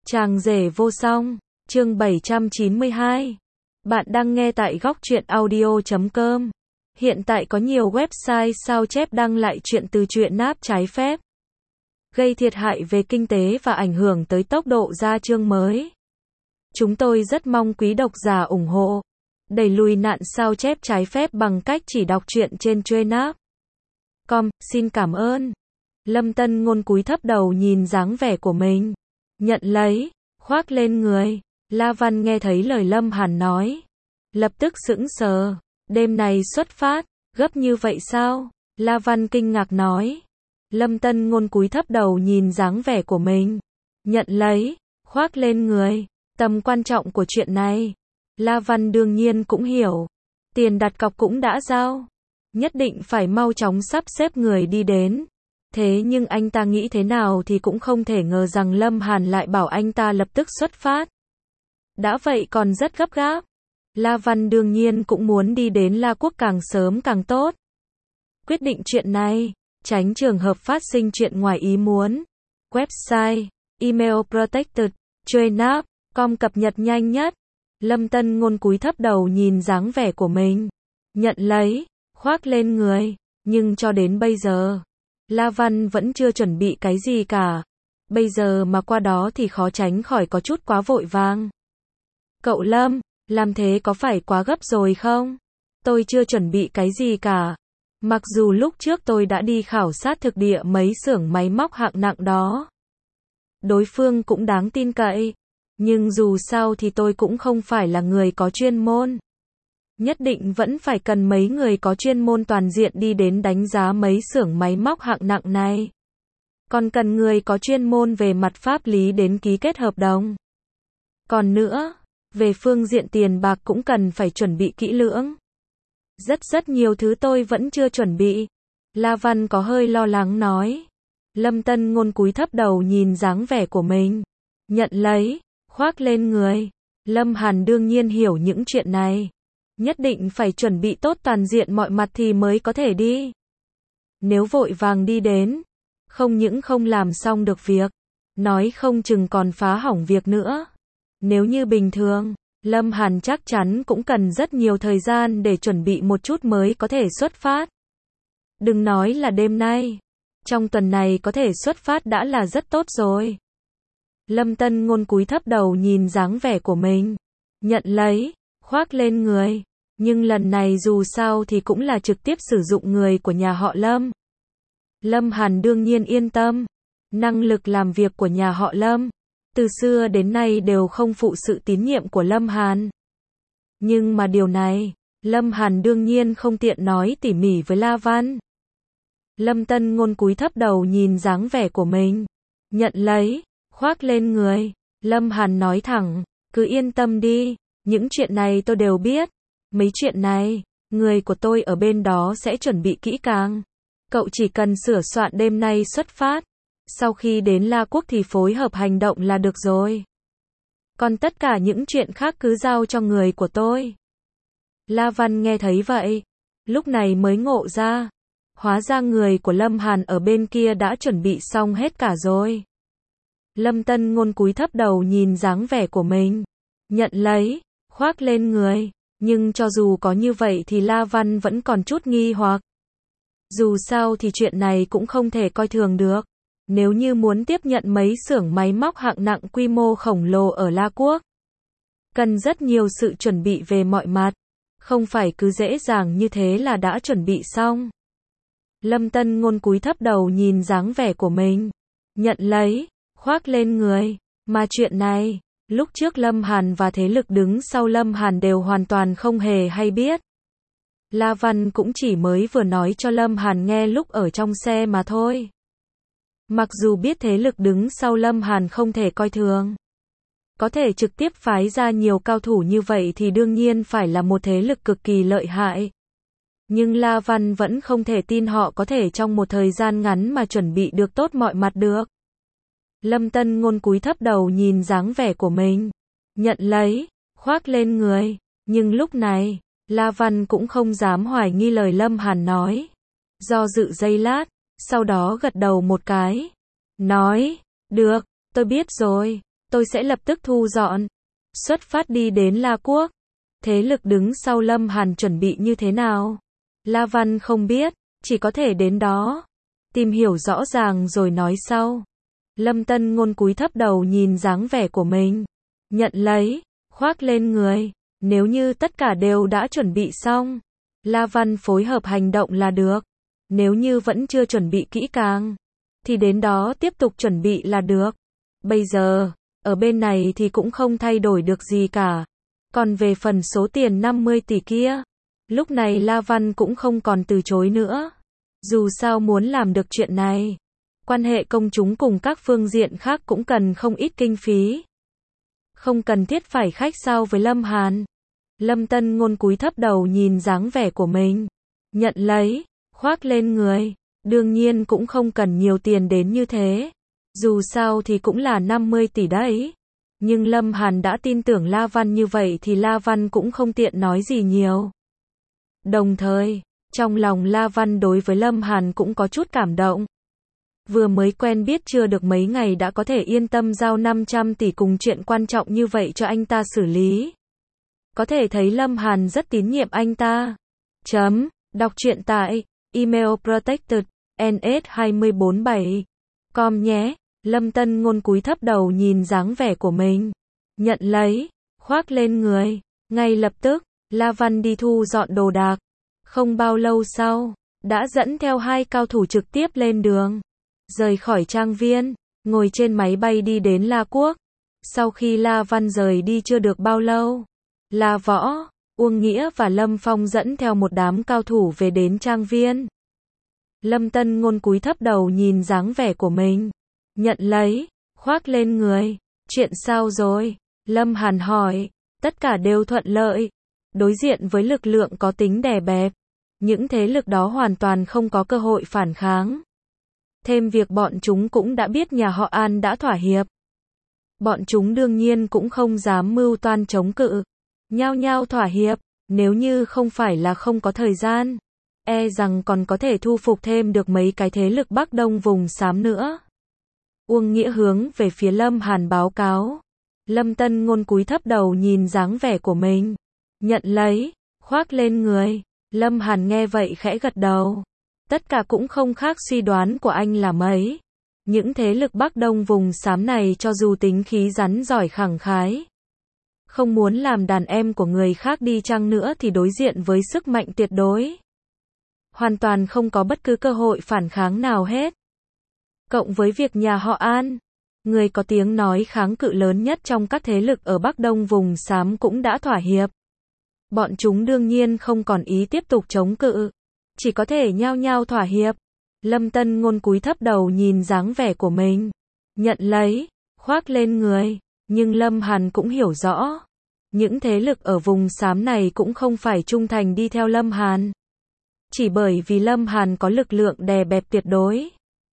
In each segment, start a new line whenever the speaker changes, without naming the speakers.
Chàng rể vô song, chương 792. Bạn đang nghe tại góc truyện audio.com. Hiện tại có nhiều website sao chép đăng lại chuyện từ truyện náp trái phép, gây thiệt hại về kinh tế và ảnh hưởng tới tốc độ ra chương mới. Chúng tôi rất mong quý độc giả ủng hộ, đẩy lùi nạn sao chép trái phép bằng cách chỉ đọc truyện trên truyện.com. Xin cảm ơn. Lâm Tân Ngôn cúi thấp đầu nhìn dáng vẻ của mình, nhận lấy, khoác lên người. La Văn nghe thấy lời Lâm Hàn nói, lập tức sững sờ. Đêm này xuất phát, gấp như vậy sao? La Văn kinh ngạc nói. Lâm Tân Ngôn cúi thấp đầu nhìn dáng vẻ của mình, nhận lấy, khoác lên người. Tầm quan trọng của chuyện này, La Văn đương nhiên cũng hiểu. Tiền đặt cọc cũng đã giao, nhất định phải mau chóng sắp xếp người đi đến. Thế nhưng anh ta nghĩ thế nào thì cũng không thể ngờ rằng Lâm Hàn lại bảo anh ta lập tức xuất phát. Đã vậy còn rất gấp gáp. La Văn đương nhiên cũng muốn đi đến La Quốc càng sớm càng tốt. Quyết định chuyện này, tránh trường hợp phát sinh chuyện ngoài ý muốn. Website, email protected, truyện.com cập nhật nhanh nhất. Lâm Tân Ngôn cúi thấp đầu nhìn dáng vẻ của mình, nhận lấy, khoác lên người. Nhưng cho đến bây giờ, La Văn vẫn chưa chuẩn bị cái gì cả. Bây giờ mà qua đó thì khó tránh khỏi có chút quá vội vàng. Cậu Lâm, làm thế có phải quá gấp rồi không? Tôi chưa chuẩn bị cái gì cả. Mặc dù lúc trước tôi đã đi khảo sát thực địa mấy xưởng máy móc hạng nặng đó. Đối phương cũng đáng tin cậy. Nhưng dù sao thì tôi cũng không phải là người có chuyên môn. Nhất định vẫn phải cần mấy người có chuyên môn toàn diện đi đến đánh giá mấy xưởng máy móc hạng nặng này. Còn cần người có chuyên môn về mặt pháp lý đến ký kết hợp đồng. Còn nữa, về phương diện tiền bạc cũng cần phải chuẩn bị kỹ lưỡng. Rất nhiều thứ tôi vẫn chưa chuẩn bị. La Văn có hơi lo lắng nói. Lâm Tân Ngôn cúi thấp đầu nhìn dáng vẻ của mình, nhận lấy, khoác lên người. Lâm Hàn đương nhiên hiểu những chuyện này. Nhất định phải chuẩn bị tốt toàn diện mọi mặt thì mới có thể đi. Nếu vội vàng đi đến, không những không làm xong được việc, nói không chừng còn phá hỏng việc nữa. Nếu như bình thường, Lâm Hàn chắc chắn cũng cần rất nhiều thời gian để chuẩn bị một chút mới có thể xuất phát. Đừng nói là đêm nay, trong tuần này có thể xuất phát đã là rất tốt rồi. Lâm Tân Ngôn cúi thấp đầu nhìn dáng vẻ của mình, nhận lấy, khoác lên người. Nhưng lần này dù sao thì cũng là trực tiếp sử dụng người của nhà họ Lâm. Lâm Hàn đương nhiên yên tâm. Năng lực làm việc của nhà họ Lâm, từ xưa đến nay đều không phụ sự tín nhiệm của Lâm Hàn. Nhưng mà điều này, Lâm Hàn đương nhiên không tiện nói tỉ mỉ với La Văn. Lâm Tân Ngôn cúi thấp đầu nhìn dáng vẻ của mình, nhận lấy, khoác lên người. Lâm Hàn nói thẳng, cứ yên tâm đi, những chuyện này tôi đều biết. Mấy chuyện này, người của tôi ở bên đó sẽ chuẩn bị kỹ càng. Cậu chỉ cần sửa soạn đêm nay xuất phát. Sau khi đến La Quốc thì phối hợp hành động là được rồi. Còn tất cả những chuyện khác cứ giao cho người của tôi. La Văn nghe thấy vậy, lúc này mới ngộ ra. Hóa ra người của Lâm Hàn ở bên kia đã chuẩn bị xong hết cả rồi. Lâm Tân Ngôn cúi thấp đầu nhìn dáng vẻ của mình, nhận lấy, khoác lên người. Nhưng cho dù có như vậy thì La Văn vẫn còn chút nghi hoặc. Dù sao thì chuyện này cũng không thể coi thường được. Nếu như muốn tiếp nhận mấy xưởng máy móc hạng nặng quy mô khổng lồ ở La Quốc, cần rất nhiều sự chuẩn bị về mọi mặt. Không phải cứ dễ dàng như thế là đã chuẩn bị xong. Lâm Tân Ngôn cúi thấp đầu nhìn dáng vẻ của mình, nhận lấy, khoác lên người. Mà chuyện này, lúc trước Lâm Hàn và thế lực đứng sau Lâm Hàn đều hoàn toàn không hề hay biết. La Văn cũng chỉ mới vừa nói cho Lâm Hàn nghe lúc ở trong xe mà thôi. Mặc dù biết thế lực đứng sau Lâm Hàn không thể coi thường, có thể trực tiếp phái ra nhiều cao thủ như vậy thì đương nhiên phải là một thế lực cực kỳ lợi hại. Nhưng La Văn vẫn không thể tin họ có thể trong một thời gian ngắn mà chuẩn bị được tốt mọi mặt được. Lâm Tân Ngôn cúi thấp đầu nhìn dáng vẻ của mình, nhận lấy, khoác lên người. Nhưng lúc này, La Văn cũng không dám hoài nghi lời Lâm Hàn nói. Do dự giây lát, sau đó gật đầu một cái, nói, được, tôi biết rồi. tôi sẽ lập tức thu dọn. Xuất phát đi đến La Quốc. Thế lực đứng sau Lâm Hàn chuẩn bị như thế nào? La Văn không biết, chỉ có thể đến đó. Tìm hiểu rõ ràng rồi nói sau. Lâm Tân Ngôn cúi thấp đầu nhìn dáng vẻ của mình. Nhận lấy, khoác lên người. Nếu như tất cả đều đã chuẩn bị xong, La Văn phối hợp hành động là được. Nếu như vẫn chưa chuẩn bị kỹ càng, thì đến đó tiếp tục chuẩn bị là được. Bây giờ, ở bên này thì cũng không thay đổi được gì cả. Còn về phần số tiền 50 tỷ kia, lúc này La Văn cũng không còn từ chối nữa. Dù sao muốn làm được chuyện này, quan hệ công chúng cùng các phương diện khác cũng cần không ít kinh phí. Không cần thiết phải khách sáo với Lâm Hàn. Lâm Tân Ngôn cúi thấp đầu nhìn dáng vẻ của mình. Nhận lấy, khoác lên người. Đương nhiên cũng không cần nhiều tiền đến như thế. Dù sao thì cũng là 50 tỷ đấy. Nhưng Lâm Hàn đã tin tưởng La Văn như vậy thì La Văn cũng không tiện nói gì nhiều. Đồng thời, trong lòng La Văn đối với Lâm Hàn cũng có chút cảm động. Vừa mới quen biết chưa được mấy ngày đã có thể yên tâm giao 500 tỷ cùng chuyện quan trọng như vậy cho anh ta xử lý. Có thể thấy Lâm Hàn rất tín nhiệm anh ta. Đọc truyện tại email protected@ns247.com nhé. Lâm Tân Ngôn cúi thấp đầu nhìn dáng vẻ của mình. Nhận lấy, khoác lên người. Ngay lập tức, La Văn đi thu dọn đồ đạc. Không bao lâu sau, đã dẫn theo 2 cao thủ trực tiếp lên đường. Rời khỏi trang viên, ngồi trên máy bay đi đến La Quốc. Sau khi La Văn rời đi chưa được bao lâu, La Võ, Uông Nghĩa và Lâm Phong dẫn theo một đám cao thủ về đến trang viên. Lâm Tân Ngôn cúi thấp đầu nhìn dáng vẻ của mình. Nhận lấy, khoác lên người. Chuyện sao rồi? Lâm Hàn hỏi. Tất cả đều thuận lợi. Đối diện với lực lượng có tính đè bẹp, những thế lực đó hoàn toàn không có cơ hội phản kháng. Thêm việc bọn chúng cũng đã biết nhà họ An đã thỏa hiệp. Bọn chúng đương nhiên cũng không dám mưu toan chống cự. Nhao nhao thỏa hiệp, nếu như không phải là không có thời gian, e rằng còn có thể thu phục thêm được mấy cái thế lực Bắc Đông vùng xám nữa. Uông Nghĩa hướng về phía Lâm Hàn báo cáo. Lâm Tân Ngôn cúi thấp đầu nhìn dáng vẻ của mình. Nhận lấy, khoác lên người. Lâm Hàn nghe vậy khẽ gật đầu. Tất cả cũng không khác suy đoán của anh là mấy. Những thế lực Bắc Đông vùng xám này cho dù tính khí rắn giỏi khẳng khái, không muốn làm đàn em của người khác đi chăng nữa thì đối diện với sức mạnh tuyệt đối, hoàn toàn không có bất cứ cơ hội phản kháng nào hết. Cộng với việc nhà họ An, người có tiếng nói kháng cự lớn nhất trong các thế lực ở Bắc Đông vùng xám cũng đã thỏa hiệp. Bọn chúng đương nhiên không còn ý tiếp tục chống cự, chỉ có thể nhao nhao thỏa hiệp. Lâm Tân Ngôn cúi thấp đầu nhìn dáng vẻ của mình. Nhận lấy, khoác lên người. Nhưng Lâm Hàn cũng hiểu rõ, những thế lực ở vùng xám này cũng không phải trung thành đi theo Lâm Hàn. Chỉ bởi vì Lâm Hàn có lực lượng đè bẹp tuyệt đối,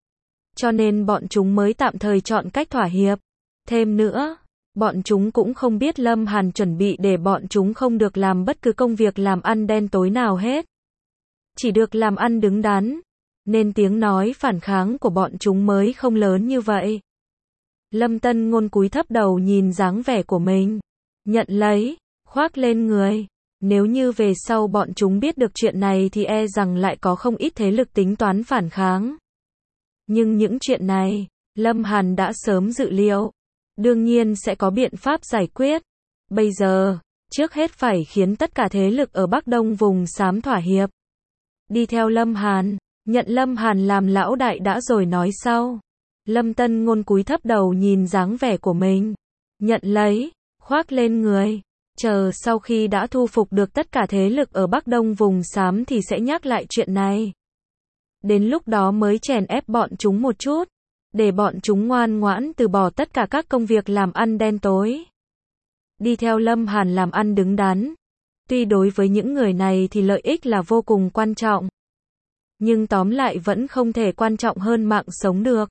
cho nên bọn chúng mới tạm thời chọn cách thỏa hiệp. Thêm nữa, bọn chúng cũng không biết Lâm Hàn chuẩn bị để bọn chúng không được làm bất cứ công việc làm ăn đen tối nào hết. Chỉ được làm ăn đứng đắn, nên tiếng nói phản kháng của bọn chúng mới không lớn như vậy. Lâm Tân Ngôn cúi thấp đầu nhìn dáng vẻ của mình. Nhận lấy, khoác lên người. Nếu như về sau bọn chúng biết được chuyện này thì e rằng lại có không ít thế lực tính toán phản kháng. Nhưng những chuyện này, Lâm Hàn đã sớm dự liệu. Đương nhiên sẽ có biện pháp giải quyết. Bây giờ, trước hết phải khiến tất cả thế lực ở Bắc Đông vùng xám thỏa hiệp. Đi theo Lâm Hàn, nhận Lâm Hàn làm lão đại đã rồi nói sau. Lâm Tân Ngôn cúi thấp đầu nhìn dáng vẻ của mình. Nhận lấy, khoác lên người. Chờ sau khi đã thu phục được tất cả thế lực ở Bắc Đông vùng xám thì sẽ nhắc lại chuyện này. Đến lúc đó mới chèn ép bọn chúng một chút, để bọn chúng ngoan ngoãn từ bỏ tất cả các công việc làm ăn đen tối. Đi theo Lâm Hàn làm ăn đứng đắn. Tuy đối với những người này thì lợi ích là vô cùng quan trọng, nhưng tóm lại vẫn không thể quan trọng hơn mạng sống được.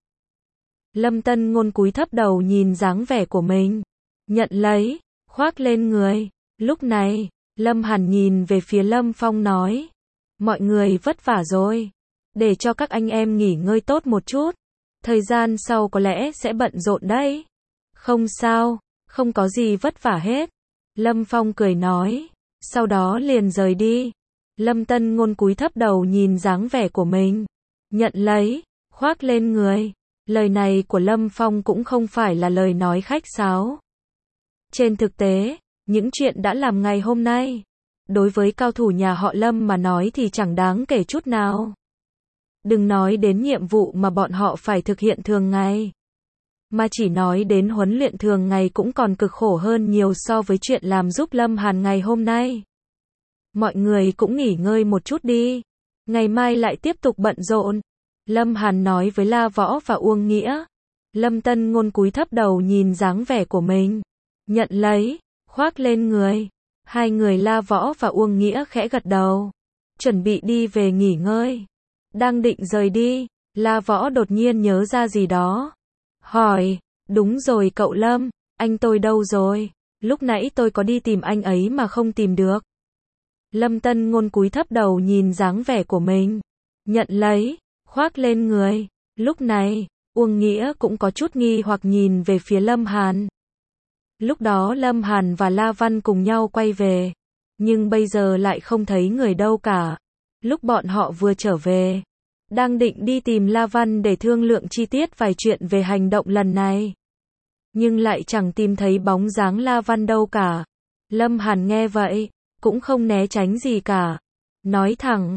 Lâm Tân Ngôn cúi thấp đầu nhìn dáng vẻ của mình. Nhận lấy, khoác lên người. Lúc này, Lâm Hàn nhìn về phía Lâm Phong nói. Mọi người vất vả rồi. Để cho các anh em nghỉ ngơi tốt một chút. Thời gian sau có lẽ sẽ bận rộn đấy. Không sao, không có gì vất vả hết. Lâm Phong cười nói, sau đó liền rời đi. Lâm Tân Ngôn cúi thấp đầu nhìn dáng vẻ của mình, nhận lấy, khoác lên người. Lời này của Lâm Phong cũng không phải là lời nói khách sáo. Trên thực tế, những chuyện đã làm ngày hôm nay, đối với cao thủ nhà họ Lâm mà nói thì chẳng đáng kể chút nào. Đừng nói đến nhiệm vụ mà bọn họ phải thực hiện thường ngày, mà chỉ nói đến huấn luyện thường ngày cũng còn cực khổ hơn nhiều so với chuyện làm giúp Lâm Hàn ngày hôm nay. Mọi người cũng nghỉ ngơi một chút đi, ngày mai lại tiếp tục bận rộn. Lâm Hàn nói với La Võ và Uông Nghĩa. Lâm Tân Ngôn cúi thấp đầu nhìn dáng vẻ của mình, nhận lấy, khoác lên người. Hai người La Võ và Uông Nghĩa khẽ gật đầu, chuẩn bị đi về nghỉ ngơi. Đang định rời đi, La Võ đột nhiên nhớ ra gì đó, hỏi, đúng rồi cậu Lâm, anh tôi đâu rồi? Lúc nãy tôi có đi tìm anh ấy mà không tìm được. Lâm Tân Ngôn cúi thấp đầu nhìn dáng vẻ của mình, nhận lấy, khoác lên người. Lúc này, Uông Nghĩa cũng có chút nghi hoặc nhìn về phía Lâm Hàn. Lúc đó Lâm Hàn và La Văn cùng nhau quay về, nhưng bây giờ lại không thấy người đâu cả. Lúc bọn họ vừa trở về, đang định đi tìm La Văn để thương lượng chi tiết vài chuyện về hành động lần này, nhưng lại chẳng tìm thấy bóng dáng La Văn đâu cả. Lâm Hàn nghe vậy, cũng không né tránh gì cả, nói thẳng,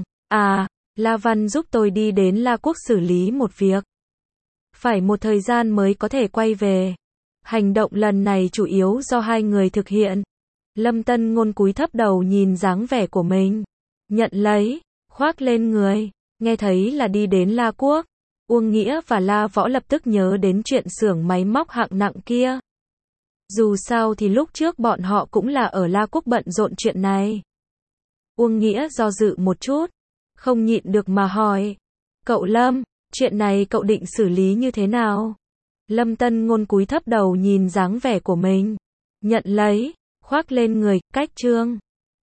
La Văn giúp tôi đi đến La Quốc xử lý một việc, phải một thời gian mới có thể quay về. Hành động lần này chủ yếu do hai người thực hiện. Lâm Tân Ngôn cúi thấp đầu nhìn dáng vẻ của mình, nhận lấy, khoác lên người. Nghe thấy là đi đến La Quốc, Uông Nghĩa và La Võ lập tức nhớ đến chuyện xưởng máy móc hạng nặng kia. Dù sao thì lúc trước bọn họ cũng là ở La Quốc bận rộn chuyện này. Uông Nghĩa do dự một chút, không nhịn được mà hỏi, cậu Lâm, chuyện này cậu định xử lý như thế nào? Lâm Tân Ngôn cúi thấp đầu nhìn dáng vẻ của mình, nhận lấy, khoác lên người. Cách chương